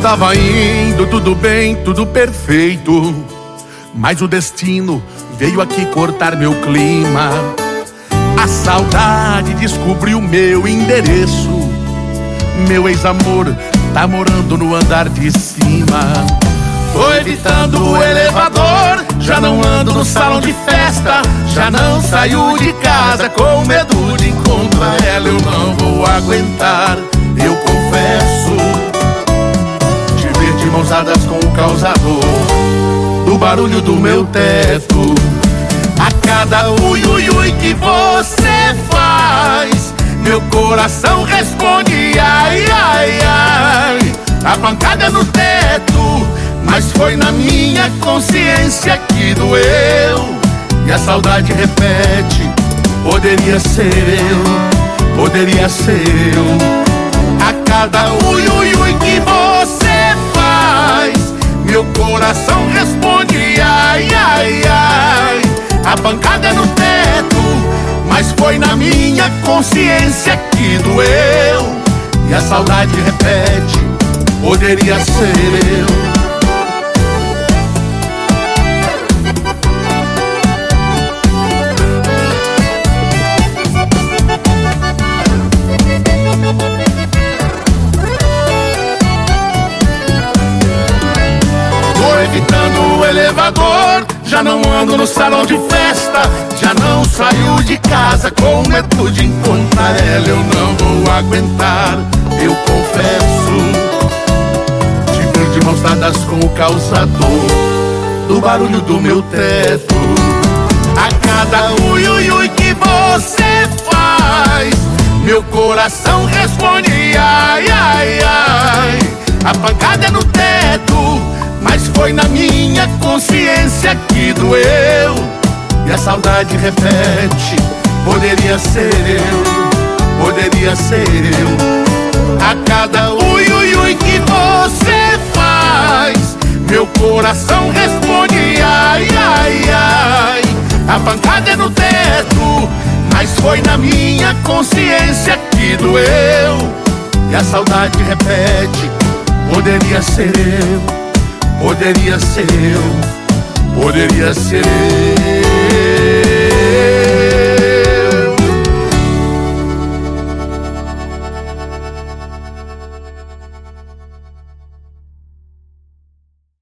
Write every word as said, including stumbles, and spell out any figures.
Estava indo tudo bem, tudo perfeito, mas o destino veio aqui cortar meu clima. A saudade descobriu meu endereço. Meu ex-amor tá morando no andar de cima. Tô evitando o elevador, já não ando no salão de festa, já não saio de casa com medo de encontrar ela. Eu não vou aguentar, eu confesso, te ver de mãos dadas com o causador do barulho do meu teto. A cada ui, ui, ui que você faz, meu coração responde ai, ai, ai. A pancada no teto, mas foi na minha consciência que doeu. E a saudade repete, poderia ser eu, poderia ser eu. A cada ui, ui, ui que você faz, meu coração responde ai, ai, ai. A pancada no teto, mas foi na minha consciência que doeu. E a saudade repete, poderia ser eu. Evitando o elevador, já não ando no salão de festa, já não saio de casa com medo de encontrar ela. Eu não vou aguentar, eu confesso, te ver de mãos dadas com o causador do barulho do meu teto. A cada ui, ui, ui que você faz, meu coração responde ai, ai, ai. A pancada é no teto, mas foi na minha consciência que doeu. E a saudade repete, poderia ser eu, poderia ser eu. A cada ui, ui, ui que você faz, meu coração responde ai, ai, ai. A pancada é no teto, mas foi na minha consciência que doeu. E a saudade repete, poderia ser eu, poderia ser eu, poderia ser eu.